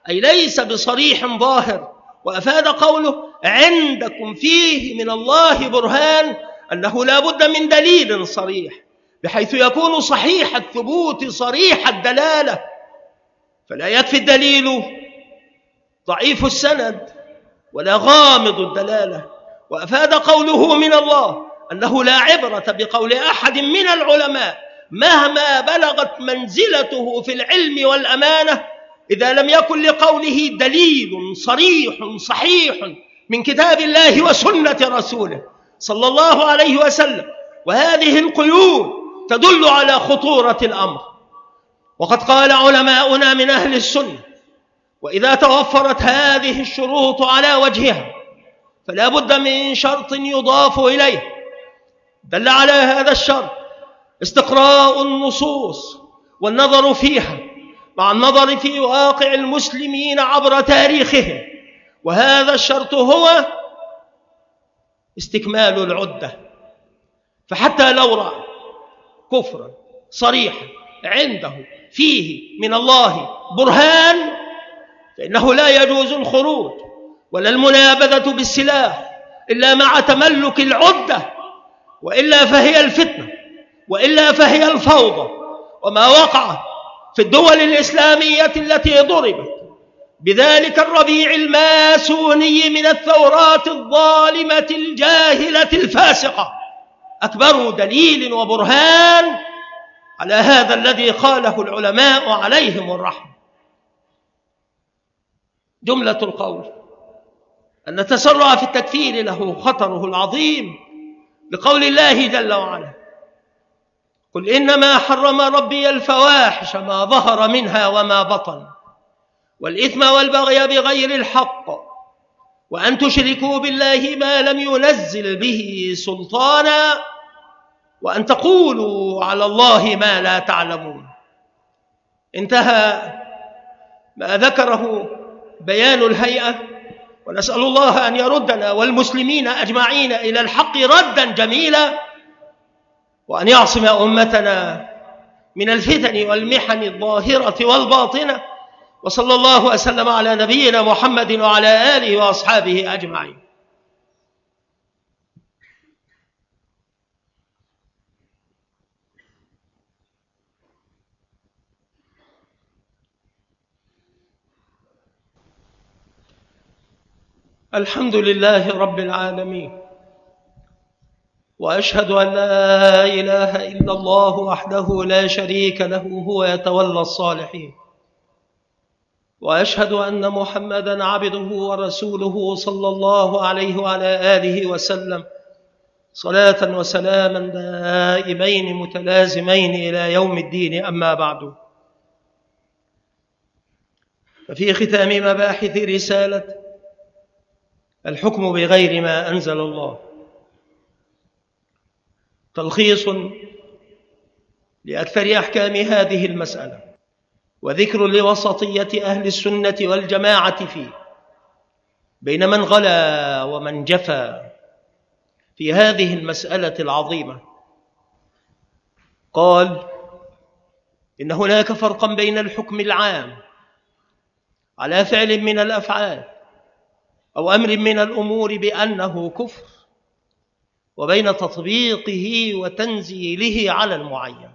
Speaker 1: أي ليس بصريح ظاهر. وأفاد قوله عندكم فيه من الله برهان أنه لا بد من دليل صريح، بحيث يكون صحيح الثبوت صريح الدلالة، فلا يكفي الدليل ضعيف السند ولا غامض الدلالة. وأفاد قوله من الله أنه لا عبرة بقول أحد من العلماء مهما بلغت منزلته في العلم والأمانة إذا لم يكن لقوله دليل صريح صحيح من كتاب الله وسنة رسوله صلى الله عليه وسلم. وهذه القيود تدل على خطورة الأمر. وقد قال علماؤنا من أهل السنة وإذا توفرت هذه الشروط على وجهها فلا بد من شرط يضاف إليه. دل على هذا الشرط استقراء النصوص والنظر فيها مع النظر في واقع المسلمين عبر تاريخهم، وهذا الشرط هو استكمال العدة. فحتى لو رأى كفرا صريحا عنده فيه من الله برهان فإنه لا يجوز الخروج ولا المنابذة بالسلاح إلا مع تملك العدة، وإلا فهي الفتنة، وإلا فهي الفوضى. وما وقع في الدول الإسلامية التي ضربت بذلك الربيع الماسوني من الثورات الظالمة الجاهلة الفاسقة أكبر دليل وبرهان على هذا الذي قاله العلماء عليهم الرحمة. جملة القول أن التسرع في التكفير له خطره العظيم لقول الله جل وعلا قل إنما حرم ربي الفواحش ما ظهر منها وما بطن والإثم والبغي بغير الحق وأن تشركوا بالله ما لم ينزل به سلطانا وأن تقولوا على الله ما لا تعلمون. انتهى ما ذكره بيان الهيئة، ونسأل الله أن يردنا والمسلمين أجمعين إلى الحق ردا جميلا، وأن يعصم أمتنا من الفتن والمحن الظاهرة والباطنة. وصلى الله وسلم على نبينا محمد وعلى آله وأصحابه أجمعين. الحمد لله رب العالمين، وأشهد أن لا إله إلا الله وحده لا شريك له هو يتولى الصالحين، وأشهد أن محمدًا عبده ورسوله صلى الله عليه وعلى آله وسلم صلاة وسلاما دائمين متلازمين إلى يوم الدين. أما بعد، ففي ختام مباحث رسالة الحكم بغير ما أنزل الله تلخيص لأكثر أحكام هذه المسألة، وذكر لوسطية أهل السنة والجماعة فيه بين من غلا ومن جفا في هذه المسألة العظيمة. قال إن هناك فرقا بين الحكم العام على فعل من الأفعال أو أمر من الأمور بأنه كفر، وبين تطبيقه وتنزيله على المعين.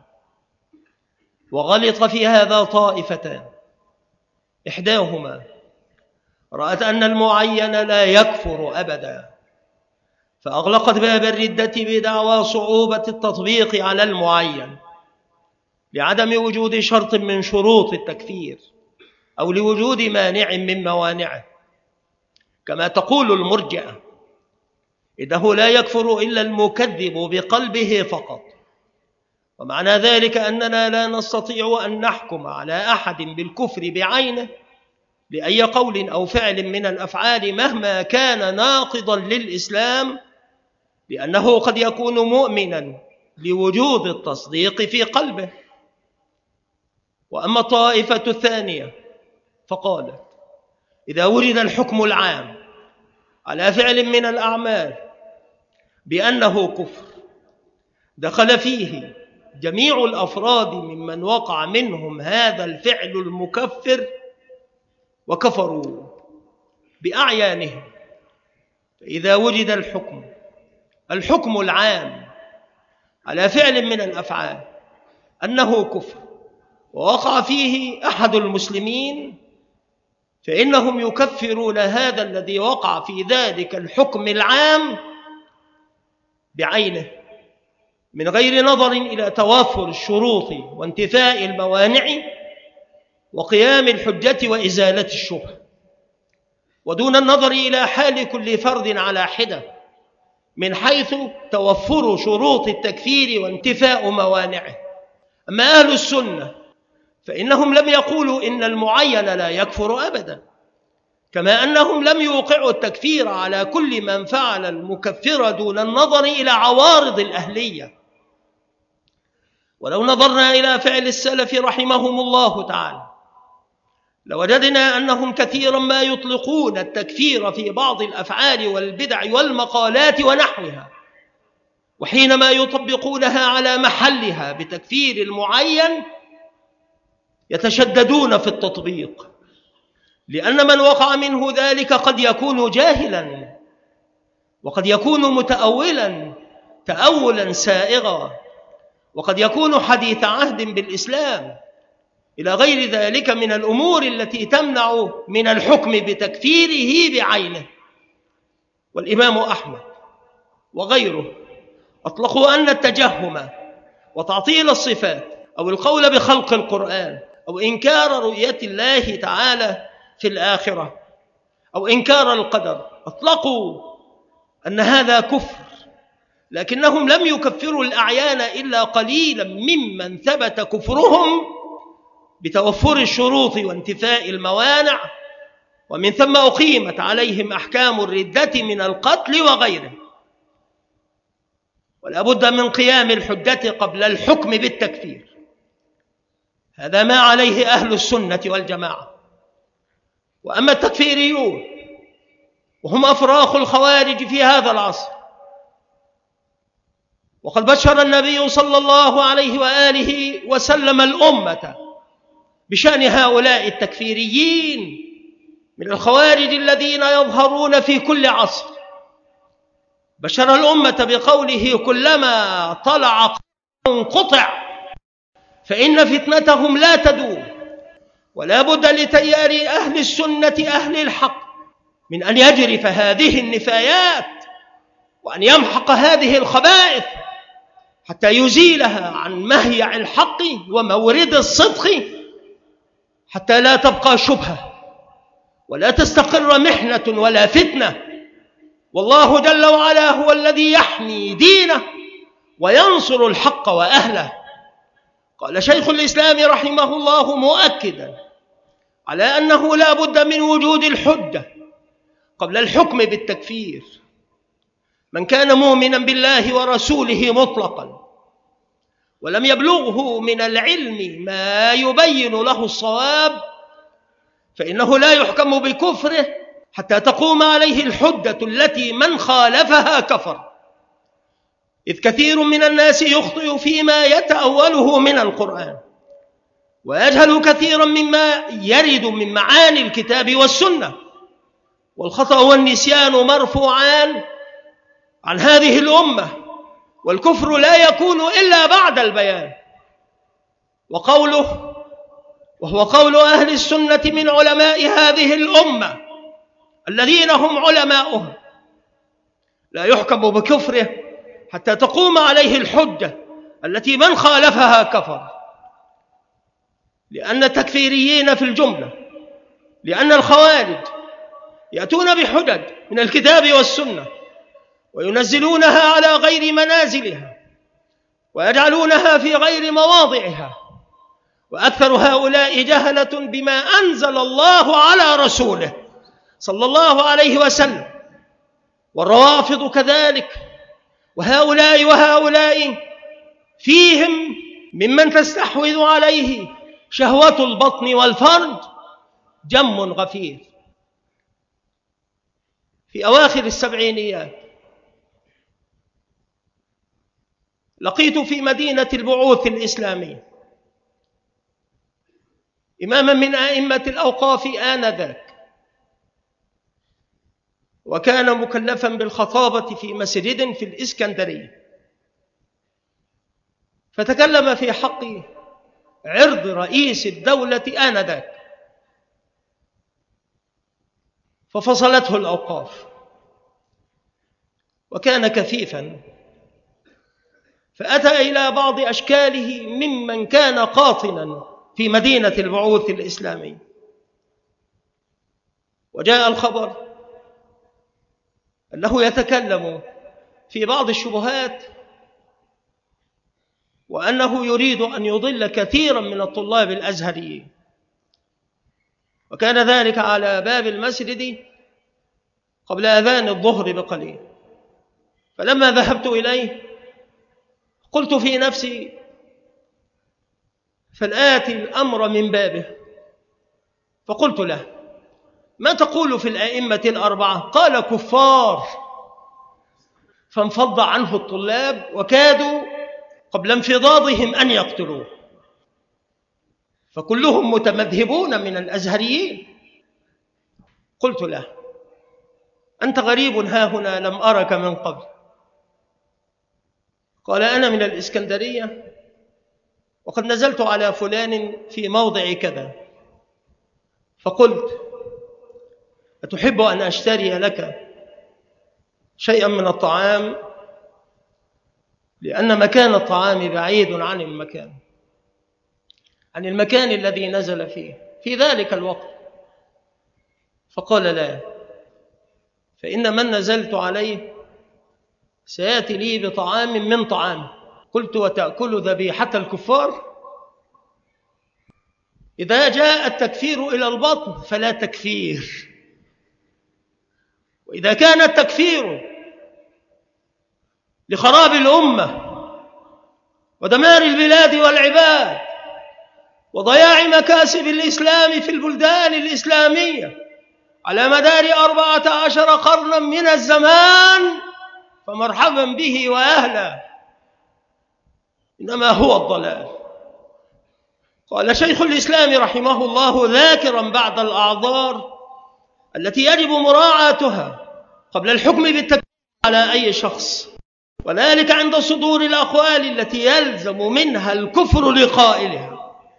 Speaker 1: وغلط في هذا طائفتان، إحداهما رأت أن المعين لا يكفر أبدا فأغلقت باب الردة بدعوى صعوبة التطبيق على المعين لعدم وجود شرط من شروط التكفير أو لوجود مانع من موانعه، كما تقول المرجئة إنه لا يكفر إلا المكذب بقلبه فقط. ومعنى ذلك أننا لا نستطيع أن نحكم على أحد بالكفر بعينه لأي قول أو فعل من الأفعال مهما كان ناقضا للإسلام، لأنه قد يكون مؤمنا لوجود التصديق في قلبه. وأما الطائفة الثانية فقالت إذا ورد الحكم العام على فعل من الأعمال بأنه كفر دخل فيه جميع الأفراد ممن وقع منهم هذا الفعل المكفر، وكفروا بأعيانهم. فإذا وجد الحكم الحكم العام على فعل من الأفعال أنه كفر ووقع فيه أحد المسلمين، فإنهم يكفرون هذا الذي وقع في ذلك الحكم العام بعينه، من غير نظر إلى توافر الشروط وانتفاء الموانع وقيام الحجة وإزالة الشبهة، ودون النظر إلى حال كل فرد على حدة من حيث توفر شروط التكفير وانتفاء موانعه. أما أهل السنة فإنهم لم يقولوا إن المعين لا يكفر أبدا، كما أنهم لم يوقعوا التكفير على كل من فعل المكفر دون النظر إلى عوارض الأهلية. ولو نظرنا إلى فعل السلف رحمهم الله تعالى لوجدنا أنهم كثيرا ما يطلقون التكفير في بعض الأفعال والبدع والمقالات ونحوها، وحينما يطبقونها على محلها بتكفير المعين يتشددون في التطبيق، لأن من وقع منه ذلك قد يكون جاهلا، وقد يكون متأولا تأولا سائغا، وقد يكون حديث عهد بالإسلام، إلى غير ذلك من الأمور التي تمنع من الحكم بتكفيره بعينه. والإمام أحمد وغيره أطلقوا أن التجهم وتعطيل الصفات أو القول بخلق القرآن أو إنكار رؤية الله تعالى في الآخرة أو إنكار القدر، أطلقوا أن هذا كفر، لكنهم لم يكفروا الأعيان إلا قليلا ممن ثبت كفرهم بتوفر الشروط وانتفاء الموانع، ومن ثم أقيمت عليهم أحكام الردة من القتل وغيره. ولا بد من قيام الحجة قبل الحكم بالتكفير، هذا ما عليه أهل السنة والجماعة. وأما التكفيريون وهم أفراخ الخوارج في هذا العصر، وقد بشر النبي صلى الله عليه وآله وسلم الأمة بشأن هؤلاء التكفيريين من الخوارج الذين يظهرون في كل عصر. بشر الأمة بقوله: كلما طلع انقطع، فإن فتنتهم لا تدوم. ولا بد لتيار أهل السنة أهل الحق من أن يجرف هذه النفايات وأن يمحق هذه الخبائث حتى يزيلها عن مهيع الحق ومورد الصدق، حتى لا تبقى شبهة ولا تستقر محنة ولا فتنة. والله جل وعلا هو الذي يحمي دينه وينصر الحق وأهله. قال شيخ الإسلام رحمه الله مؤكدا على أنه لا بد من وجود الحجة قبل الحكم بالتكفير. من كان مؤمنا بالله ورسوله مطلقا ولم يبلغه من العلم ما يبين له الصواب، فإنه لا يحكم بكفره حتى تقوم عليه الحجة التي من خالفها كفر. إذ كثير من الناس يخطئ فيما يتأوله من القرآن، ويجهل كثيرا مما يرد من معاني الكتاب والسنة، والخطأ والنسيان مرفوعان عن هذه الأمة، والكفر لا يكون إلا بعد البيان. وقوله وهو قول أهل السنة من علماء هذه الأمة الذين هم علماؤهم: لا يحكم بكفره حتى تقوم عليه الحجة التي من خالفها كفر. لأن التكفيريين في الجملة، لأن الخوارج يأتون بحجج من الكتاب والسنة وينزلونها على غير منازلها ويجعلونها في غير مواضعها، وأكثر هؤلاء جهلة بما أنزل الله على رسوله صلى الله عليه وسلم. والروافض كذلك، وهؤلاء وهؤلاء فيهم ممن تستحوذ عليه شهوة البطن والفرج جم غفير. في أواخر السبعينيات لقيت في مدينة البعوث الإسلامية إماما من أئمة الأوقاف آنذاك، وكان مكلفا بالخطابة في مسجد في الإسكندرية، فتكلم في حق عرض رئيس الدولة آنذاك، ففصلته الأوقاف، وكان كفيفا، فأتى إلى بعض أشكاله ممن كان قاطنا في مدينة البعوث الإسلامي، وجاء الخبر أنه يتكلم في بعض الشبهات، وأنه يريد أن يضل كثيرا من الطلاب الأزهريين، وكان ذلك على باب المسجد قبل أذان الظهر بقليل. فلما ذهبت إليه قلت في نفسي فالآتي الأمر من بابه، فقلت له: ما تقول في الأئمة الأربعة؟ قال: كفار. فانفض عنه الطلاب وكادوا قبل انفضاضهم أن يقتلوه، فكلهم متمذهبون من الأزهريين. قلت له: أنت غريب ها هنا، لم أرك من قبل. قال: أنا من الإسكندرية، وقد نزلت على فلان في موضع كذا، فقلت: أتحب أن أشتري لك شيئا من الطعام؟ لأن مكان الطعام بعيد عن المكان عن المكان الذي نزل فيه في ذلك الوقت. فقال: لا، فإن من نزلت عليه سيأتي لي بطعام من طعام. قلت: وتأكل ذبيحة الكفار؟ إذا جاء التكفير إلى البطن فلا تكفير، وإذا كان التكفير لخراب الأمة ودمار البلاد والعباد وضياع مكاسب الإسلام في البلدان الإسلامية على مدار أربعة عشر قرنا من الزمان، فمرحبا به وأهلا، إنما هو الضلال. قال شيخ الإسلام رحمه الله ذاكرا بعض الأعذار التي يجب مراعاتها قبل الحكم بالتكفير على أي شخص، وذلك عند صدور الأقوال التي يلزم منها الكفر لقائلها،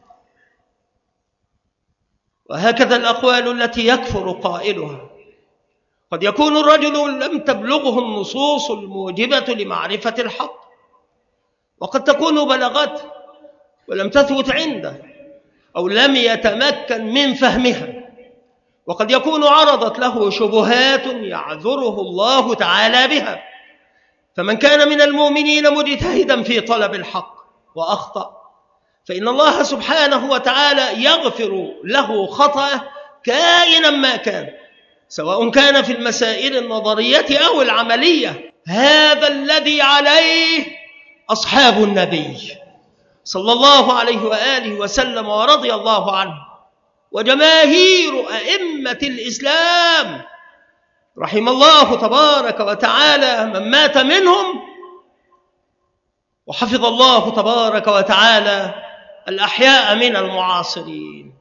Speaker 1: وهكذا الأقوال التي يكفر قائلها. قد يكون الرجل لم تبلغه النصوص الموجبة لمعرفة الحق، وقد تكون بلغته ولم تثبت عنده أو لم يتمكن من فهمها، وقد يكون عرضت له شبهات يعذره الله تعالى بها. فمن كان من المؤمنين مجتهدا في طلب الحق وأخطأ، فإن الله سبحانه وتعالى يغفر له خطأه كائنا ما كان، سواء كان في المسائل النظرية أو العملية. هذا الذي عليه أصحاب النبي صلى الله عليه وآله وسلم ورضي الله عنه، وجماهير أئمة الإسلام رحم الله تبارك وتعالى من مات منهم، وحفظ الله تبارك وتعالى الأحياء من المعاصرين.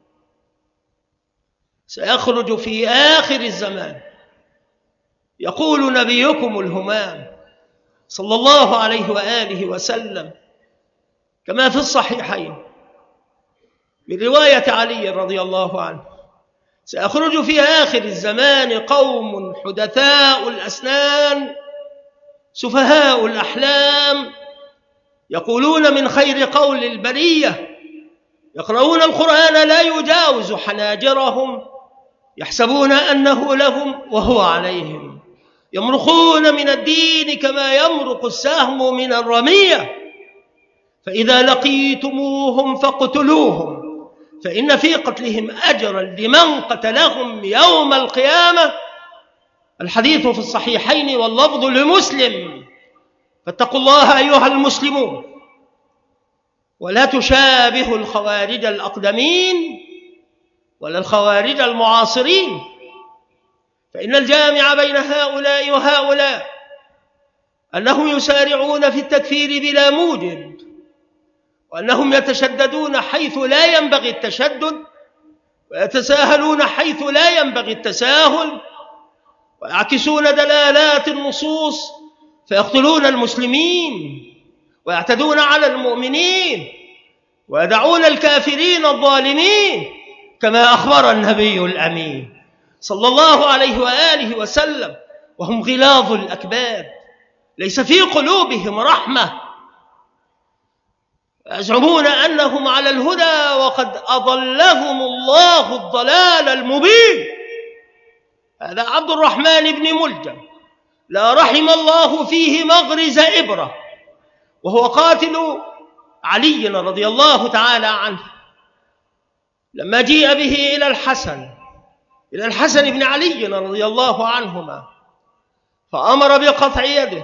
Speaker 1: سيخرج في آخر الزمان، يقول نبيكم الهمام صلى الله عليه وآله وسلم كما في الصحيحين من رواية علي رضي الله عنه: سيخرج في آخر الزمان قوم حدثاء الأسنان سفهاء الأحلام، يقولون من خير قول البرية، يقرؤون القرآن لا يجاوز حناجرهم، يحسبون أنه لهم وهو عليهم، يمرقون من الدين كما يمرق السهم من الرمية، فإذا لقيتموهم فاقتلوهم، فإن في قتلهم أجرا لمن قتلهم يوم القيامة. الحديث في الصحيحين واللفظ لمسلم. فاتقوا الله أيها المسلمون، ولا تشابهوا الخوارج الأقدمين ولا الخوارج المعاصرين، فإن الجامع بين هؤلاء وهؤلاء أنهم يسارعون في التكفير بلا موجب، وأنهم يتشددون حيث لا ينبغي التشدد، ويتساهلون حيث لا ينبغي التساهل، ويعكسون دلالات النصوص فيقتلون المسلمين ويعتدون على المؤمنين ويدعون الكافرين الظالمين، كما أخبر النبي الأمين صلى الله عليه وآله وسلم. وهم غلاظ الأكباد ليس في قلوبهم رحمة، يزعمون أنهم على الهدى وقد أضلهم الله الضلال المبين. هذا عبد الرحمن بن ملجم لا رحم الله فيه مغرز إبرة، وهو قاتل علي رضي الله تعالى عنه. لما جيء به إلى الحسن إلى الحسن بن علي رضي الله عنهما فأمر بقطع يده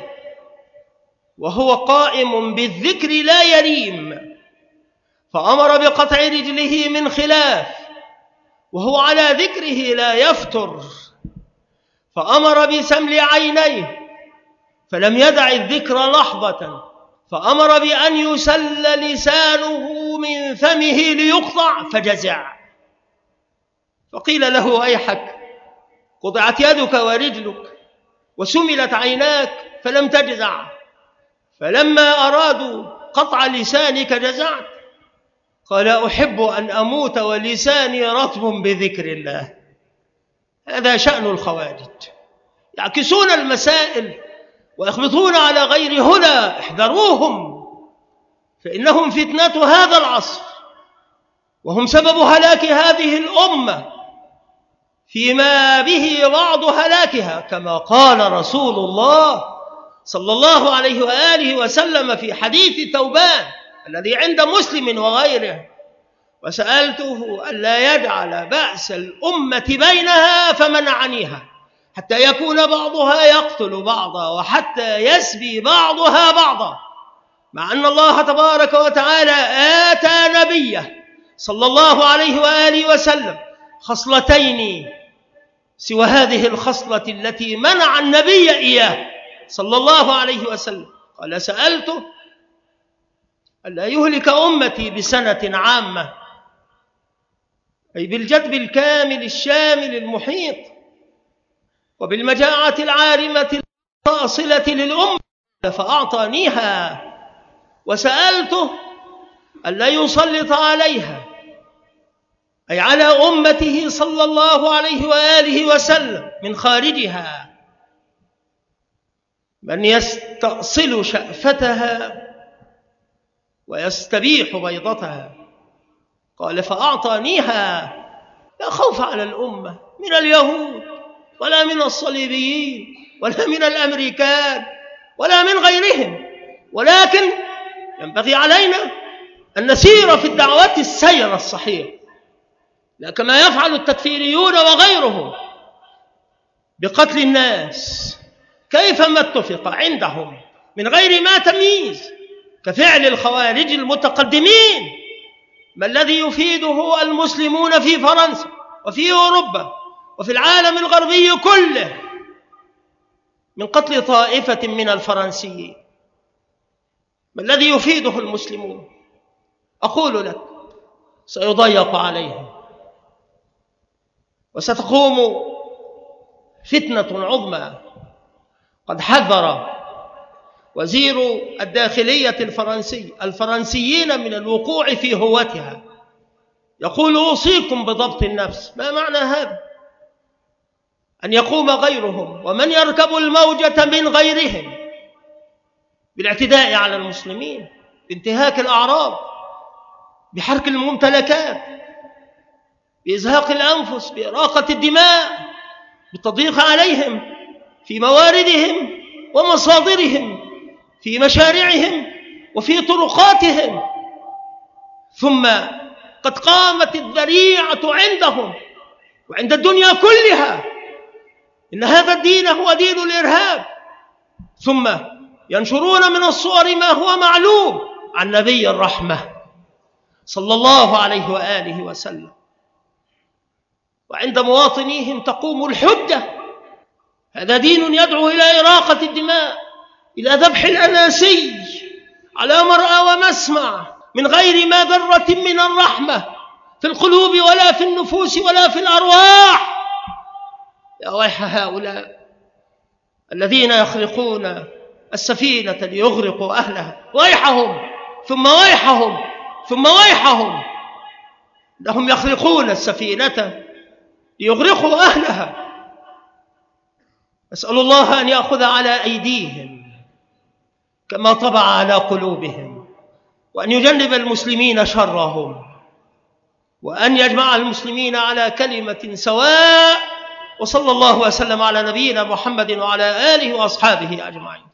Speaker 1: وهو قائم بالذكر لا يريم، فأمر بقطع رجله من خلاف وهو على ذكره لا يفتر، فأمر بسمل عينيه فلم يدع الذكر لحظة، فأمر بأن يسل لسانه من فمه ليقطع فجزع، فقيل له أيحك قطعت يدك ورجلك وسملت عيناك فلم تجزع، فلما أرادوا قطع لسانك جزعت؟ قال أحب أن أموت ولساني رطب بذكر الله. هذا شأن الخوارج، يعكسون المسائل ويخبطون على غير هدى، احذروهم فإنهم فتنة هذا العصر، وهم سبب هلاك هذه الأمة فيما به بعض هلاكها، كما قال رسول الله صلى الله عليه وآله وسلم في حديث ثوبان الذي عند مسلم وغيره: وسألته ألا يجعل بأس الأمة بينها فمنعنيها حتى يكون بعضها يقتل بعضا وحتى يسبي بعضها بعضا، مع أن الله تبارك وتعالى آتى نبيه صلى الله عليه وآله وسلم خصلتين سوى هذه الخصلة التي منع النبي إياه صلى الله عليه وسلم. قال: سألته ألا يهلك أمتي بسنة عامة، أي بالجدب الكامل الشامل المحيط، وبالمجاعة العارمة الواصلة للأمة، فأعطانيها. وسألته ألا يسلط عليها، أي على أمته صلى الله عليه وآله وسلم من خارجها، من يستأصل شأفتها ويستبيح بيضتها. قال: فأعطانيها. لا خوف على الأمة من اليهود ولا من الصليبيين ولا من الأمريكان ولا من غيرهم، ولكن ينبغي علينا أن نسير في الدعوات السير الصحيح، لا كما يفعل التكفيريون وغيرهم بقتل الناس كيفما اتفق عندهم من غير ما تمييز، كفعل الخوارج المتقدمين. ما الذي يفيده المسلمون في فرنسا وفي أوروبا وفي العالم الغربي كله من قتل طائفة من الفرنسيين؟ ما الذي يفيده المسلمون؟ أقول لك: سيضيق عليهم وستقوم فتنة عظمى. قد حذر وزير الداخلية الفرنسي الفرنسيين من الوقوع في هوتها، يقول: أوصيكم بضبط النفس. ما معنى هذا؟ أن يقوم غيرهم ومن يركب الموجة من غيرهم بالاعتداء على المسلمين، بانتهاك الأعراض، بحرق الممتلكات، بإزهاق الأنفس، بإراقة الدماء، بالتضييق عليهم في مواردهم ومصادرهم، في مشاريعهم وفي طرقاتهم. ثم قد قامت الذريعة عندهم وعند الدنيا كلها إن هذا الدين هو دين الإرهاب، ثم ينشرون من الصور ما هو معلوم عن نبي الرحمة صلى الله عليه وآله وسلم، وعند مواطنيهم تقوم الحجة. هذا دين يدعو إلى إراقة الدماء، إلى ذبح الأناسي على مرأى ومسمع من غير ما ذرة من الرحمة في القلوب ولا في النفوس ولا في الأرواح. يا ويح هؤلاء الذين يخرقون السفينة ليغرقوا أهلها، ويحهم ثم ويحهم ثم ويحهم، لهم يخرقون السفينة ليغرقوا أهلها. أسأل الله أن يأخذ على أيديهم كما طبع على قلوبهم، وأن يجنب المسلمين شرهم، وأن يجمع المسلمين على كلمة سواء. وصلى الله وسلم على نبينا محمد وعلى آله وأصحابه أجمعين.